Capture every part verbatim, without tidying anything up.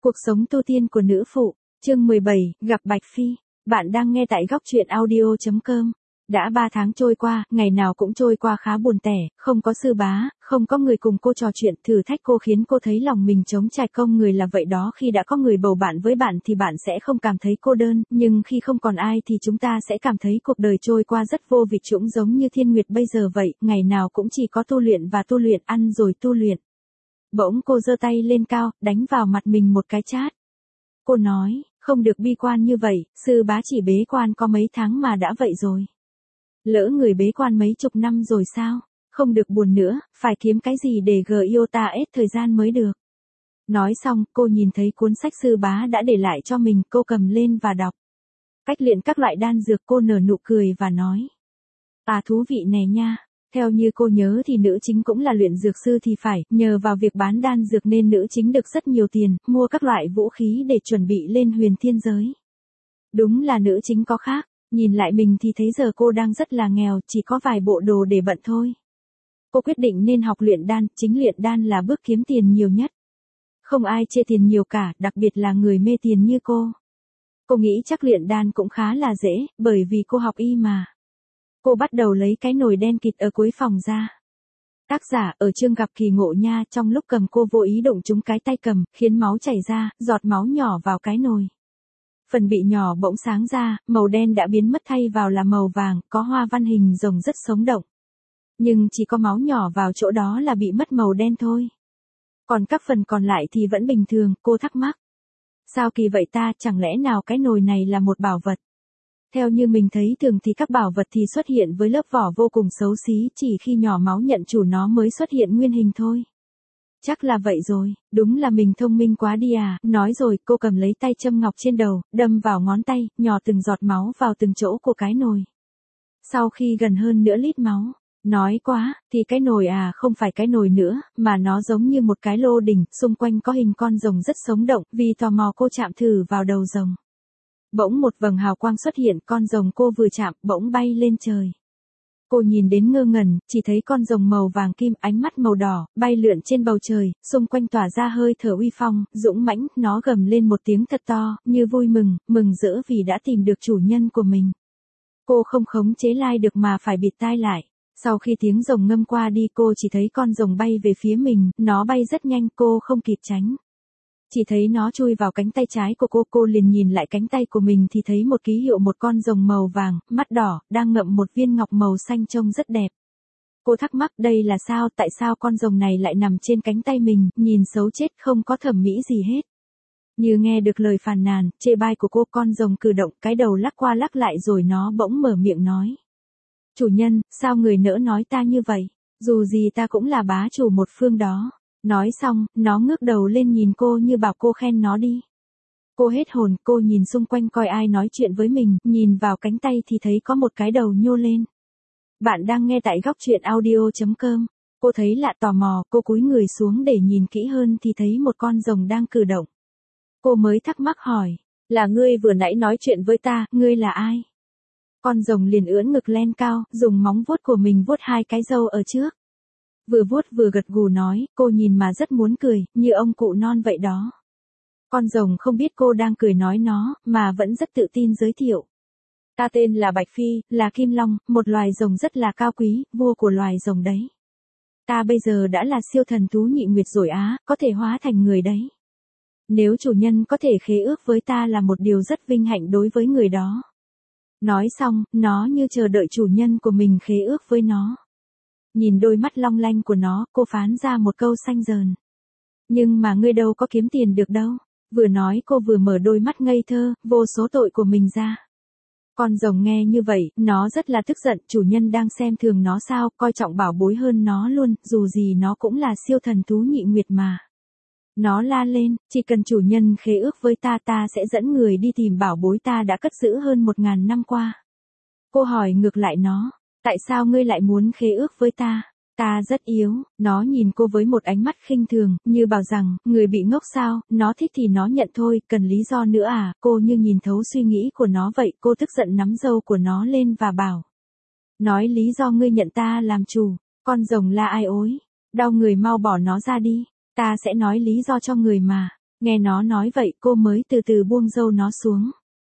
Cuộc sống tu tiên của nữ phụ, chương mười bảy, gặp Bạch Phi. Bạn đang nghe tại góc truyện audio chấm com. Đã ba tháng trôi qua, ngày nào cũng trôi qua khá buồn tẻ, không có sư bá, không có người cùng cô trò chuyện, thử thách cô khiến cô thấy lòng mình trống trải. Công người là vậy đó, khi đã có người bầu bạn với bạn thì bạn sẽ không cảm thấy cô đơn, nhưng khi không còn ai thì chúng ta sẽ cảm thấy cuộc đời trôi qua rất vô vị, trũng giống như thiên nguyệt bây giờ vậy, ngày nào cũng chỉ có tu luyện và tu luyện, ăn rồi tu luyện. Bỗng cô giơ tay lên cao, đánh vào mặt mình một cái chát. Cô nói, không được bi quan như vậy, sư bá chỉ bế quan có mấy tháng mà đã vậy rồi. Lỡ người bế quan mấy chục năm rồi sao? Không được buồn nữa, phải kiếm cái gì để giota hết thời gian mới được. Nói xong, cô nhìn thấy cuốn sách sư bá đã để lại cho mình, cô cầm lên và đọc. Cách luyện các loại đan dược, cô nở nụ cười và nói. À, thú vị nè nha. Theo như cô nhớ thì nữ chính cũng là luyện dược sư thì phải, nhờ vào việc bán đan dược nên nữ chính được rất nhiều tiền, mua các loại vũ khí để chuẩn bị lên huyền thiên giới. Đúng là nữ chính có khác, nhìn lại mình thì thấy giờ cô đang rất là nghèo, chỉ có vài bộ đồ để bận thôi. Cô quyết định nên học luyện đan, chính luyện đan là bước kiếm tiền nhiều nhất. Không ai chê tiền nhiều cả, đặc biệt là người mê tiền như cô. Cô nghĩ chắc luyện đan cũng khá là dễ, bởi vì cô học y mà. Cô bắt đầu lấy cái nồi đen kịt ở cuối phòng ra. Tác giả ở chương gặp kỳ ngộ nha, trong lúc cầm cô vô ý đụng trúng cái tay cầm, khiến máu chảy ra, giọt máu nhỏ vào cái nồi. Phần bị nhỏ bỗng sáng ra, màu đen đã biến mất thay vào là màu vàng, có hoa văn hình rồng rất sống động. Nhưng chỉ có máu nhỏ vào chỗ đó là bị mất màu đen thôi. Còn các phần còn lại thì vẫn bình thường, cô thắc mắc. Sao kỳ vậy ta, chẳng lẽ nào cái nồi này là một bảo vật? Theo như mình thấy thường thì các bảo vật thì xuất hiện với lớp vỏ vô cùng xấu xí, chỉ khi nhỏ máu nhận chủ nó mới xuất hiện nguyên hình thôi. Chắc là vậy rồi, đúng là mình thông minh quá đi à, nói rồi cô cầm lấy tay châm ngọc trên đầu, đâm vào ngón tay, nhỏ từng giọt máu vào từng chỗ của cái nồi. Sau khi gần hơn nửa lít máu, nói quá, thì cái nồi à không phải cái nồi nữa, mà nó giống như một cái lô đỉnh, xung quanh có hình con rồng rất sống động, vì tò mò cô chạm thử vào đầu rồng. Bỗng một vầng hào quang xuất hiện, con rồng cô vừa chạm, bỗng bay lên trời. Cô nhìn đến ngơ ngẩn, chỉ thấy con rồng màu vàng kim, ánh mắt màu đỏ, bay lượn trên bầu trời, xung quanh tỏa ra hơi thở uy phong, dũng mãnh, nó gầm lên một tiếng thật to, như vui mừng, mừng rỡ vì đã tìm được chủ nhân của mình. Cô không khống chế lai được mà phải bịt tai lại. Sau khi tiếng rồng ngâm qua đi, cô chỉ thấy con rồng bay về phía mình, nó bay rất nhanh, cô không kịp tránh. Chỉ thấy nó chui vào cánh tay trái của cô, cô liền nhìn lại cánh tay của mình thì thấy một ký hiệu, một con rồng màu vàng, mắt đỏ, đang ngậm một viên ngọc màu xanh trông rất đẹp. Cô thắc mắc đây là sao, tại sao con rồng này lại nằm trên cánh tay mình, nhìn xấu chết, không có thẩm mỹ gì hết. Như nghe được lời phàn nàn, chê bai của cô, con rồng cử động, cái đầu lắc qua lắc lại rồi nó bỗng mở miệng nói. Chủ nhân, sao người nỡ nói ta như vậy, dù gì ta cũng là bá chủ một phương đó. Nói xong, nó ngước đầu lên nhìn cô như bảo cô khen nó đi. Cô hết hồn, cô nhìn xung quanh coi ai nói chuyện với mình, nhìn vào cánh tay thì thấy có một cái đầu nhô lên. Bạn đang nghe tại góc truyện audio chấm com. Cô thấy lạ, tò mò, cô cúi người xuống để nhìn kỹ hơn thì thấy một con rồng đang cử động. Cô mới thắc mắc hỏi, là ngươi vừa nãy nói chuyện với ta, ngươi là ai? Con rồng liền ưỡn ngực lên cao, dùng móng vuốt của mình vuốt hai cái râu ở trước. Vừa vuốt vừa gật gù nói, cô nhìn mà rất muốn cười, như ông cụ non vậy đó. Con rồng không biết cô đang cười nói nó, mà vẫn rất tự tin giới thiệu. Ta tên là Bạch Phi, là Kim Long, một loài rồng rất là cao quý, vua của loài rồng đấy. Ta bây giờ đã là siêu thần thú nhị nguyệt rồi á, có thể hóa thành người đấy. Nếu chủ nhân có thể khế ước với ta là một điều rất vinh hạnh đối với người đó. Nói xong, nó như chờ đợi chủ nhân của mình khế ước với nó. Nhìn đôi mắt long lanh của nó, cô phán ra một câu xanh dờn. Nhưng mà ngươi đâu có kiếm tiền được đâu. Vừa nói cô vừa mở đôi mắt ngây thơ, vô số tội của mình ra. Con rồng nghe như vậy, nó rất là tức giận, chủ nhân đang xem thường nó sao, coi trọng bảo bối hơn nó luôn, dù gì nó cũng là siêu thần thú nhị nguyệt mà. Nó la lên, chỉ cần chủ nhân khế ước với ta, ta sẽ dẫn người đi tìm bảo bối ta đã cất giữ hơn một ngàn năm qua. Cô hỏi ngược lại nó. Tại sao ngươi lại muốn khế ước với ta? Ta rất yếu, nó nhìn cô với một ánh mắt khinh thường, như bảo rằng, người bị ngốc sao, nó thích thì nó nhận thôi, cần lý do nữa à, cô như nhìn thấu suy nghĩ của nó vậy, cô tức giận nắm râu của nó lên và bảo. Nói lý do ngươi nhận ta làm chủ, con rồng la ai ối, đau người mau bỏ nó ra đi, ta sẽ nói lý do cho người mà. Nghe nó nói vậy cô mới từ từ buông râu nó xuống.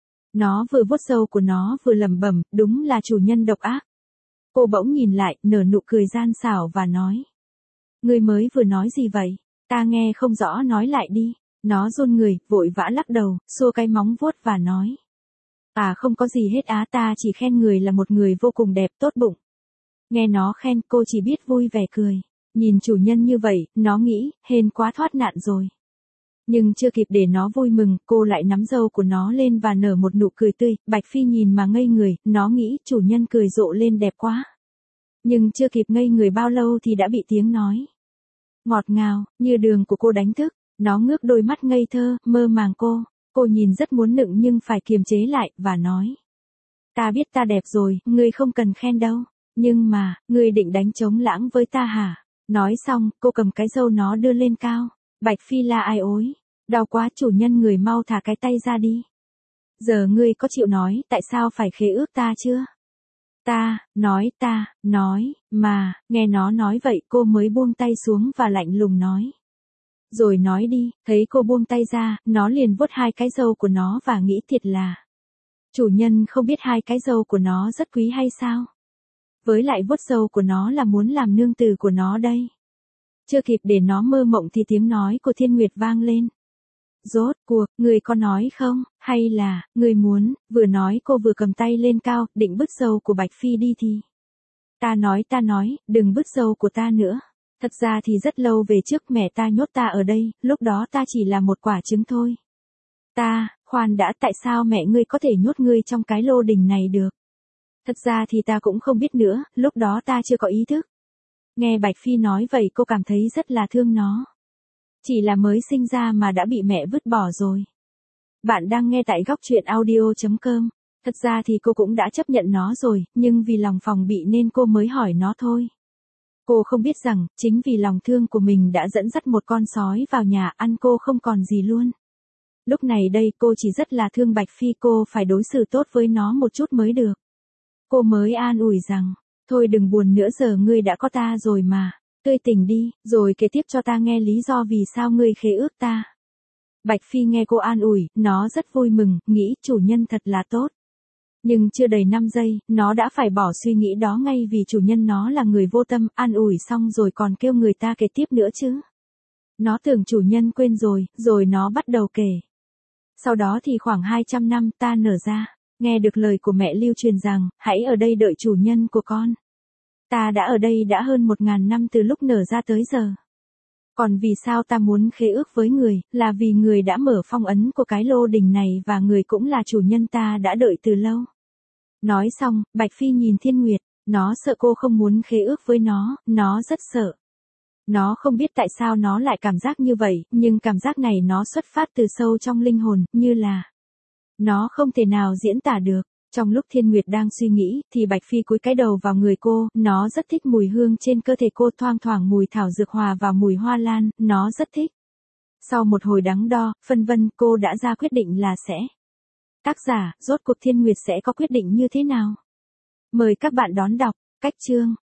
Nó vừa vuốt râu của nó vừa lẩm bẩm, đúng là chủ nhân độc ác. Cô bỗng nhìn lại, nở nụ cười gian xảo và nói. Ngươi mới vừa nói gì vậy? Ta nghe không rõ, nói lại đi. Nó run người, vội vã lắc đầu, xua cái móng vuốt và nói. À không có gì hết á, ta chỉ khen người là một người vô cùng đẹp, tốt bụng. Nghe nó khen, cô chỉ biết vui vẻ cười. Nhìn chủ nhân như vậy, nó nghĩ, hên quá thoát nạn rồi. Nhưng chưa kịp để nó vui mừng, cô lại nắm râu của nó lên và nở một nụ cười tươi. Bạch Phi nhìn mà ngây người, nó nghĩ chủ nhân cười rộ lên đẹp quá. Nhưng chưa kịp ngây người bao lâu thì đã bị tiếng nói ngọt ngào, như đường của cô đánh thức. Nó ngước đôi mắt ngây thơ, mơ màng cô. Cô nhìn rất muốn nựng nhưng phải kiềm chế lại, và nói. Ta biết ta đẹp rồi, ngươi không cần khen đâu. Nhưng mà, ngươi định đánh trống lãng với ta hả? Nói xong, cô cầm cái râu nó đưa lên cao. Bạch Phi la ai ối. Đau quá, chủ nhân người mau thả cái tay ra đi. Giờ ngươi có chịu nói tại sao phải khế ước ta chưa? Ta, nói ta, nói, mà, nghe nó nói vậy cô mới buông tay xuống và lạnh lùng nói. Rồi nói đi, thấy cô buông tay ra, nó liền vuốt hai cái râu của nó và nghĩ thiệt là. Chủ nhân không biết hai cái râu của nó rất quý hay sao? Với lại vuốt râu của nó là muốn làm nương tử của nó đây. Chưa kịp để nó mơ mộng thì tiếng nói của Thiên Nguyệt vang lên. Rốt cuộc, người có nói không, hay là, người muốn, vừa nói cô vừa cầm tay lên cao, định bứt râu của Bạch Phi đi thì. Ta nói ta nói, đừng bứt râu của ta nữa. Thật ra thì rất lâu về trước mẹ ta nhốt ta ở đây, lúc đó ta chỉ là một quả trứng thôi. Ta, khoan đã, tại sao mẹ ngươi có thể nhốt ngươi trong cái lô đình này được? Thật ra thì ta cũng không biết nữa, lúc đó ta chưa có ý thức. Nghe Bạch Phi nói vậy cô cảm thấy rất là thương nó. Chỉ là mới sinh ra mà đã bị mẹ vứt bỏ rồi. Bạn đang nghe tại góc truyện audio chấm com. Thật ra thì cô cũng đã chấp nhận nó rồi, nhưng vì lòng phòng bị nên cô mới hỏi nó thôi. Cô không biết rằng, chính vì lòng thương của mình đã dẫn dắt một con sói vào nhà ăn cô không còn gì luôn. Lúc này đây cô chỉ rất là thương Bạch Phi, cô phải đối xử tốt với nó một chút mới được. Cô mới an ủi rằng, thôi đừng buồn nữa, giờ ngươi đã có ta rồi mà. Tươi tỉnh đi, rồi kể tiếp cho ta nghe lý do vì sao ngươi khế ước ta. Bạch Phi nghe cô an ủi, nó rất vui mừng, nghĩ chủ nhân thật là tốt. Nhưng chưa đầy năm giây, nó đã phải bỏ suy nghĩ đó ngay vì chủ nhân nó là người vô tâm, an ủi xong rồi còn kêu người ta kể tiếp nữa chứ. Nó tưởng chủ nhân quên rồi, rồi nó bắt đầu kể. Sau đó thì khoảng hai trăm năm ta nở ra, nghe được lời của mẹ lưu truyền rằng, hãy ở đây đợi chủ nhân của con. Ta đã ở đây đã hơn một ngàn năm từ lúc nở ra tới giờ. Còn vì sao ta muốn khế ước với người, là vì người đã mở phong ấn của cái lô đình này và người cũng là chủ nhân ta đã đợi từ lâu. Nói xong, Bạch Phi nhìn Thiên Nguyệt, nó sợ cô không muốn khế ước với nó, nó rất sợ. Nó không biết tại sao nó lại cảm giác như vậy, nhưng cảm giác này nó xuất phát từ sâu trong linh hồn, như là nó không thể nào diễn tả được. Trong lúc Thiên Nguyệt đang suy nghĩ, thì Bạch Phi cúi cái đầu vào người cô, nó rất thích mùi hương trên cơ thể cô, thoang thoảng mùi thảo dược hòa vào mùi hoa lan, nó rất thích. Sau một hồi đắn đo, phân vân, cô đã ra quyết định là sẽ. Tác giả, rốt cuộc Thiên Nguyệt sẽ có quyết định như thế nào? Mời các bạn đón đọc, cách chương.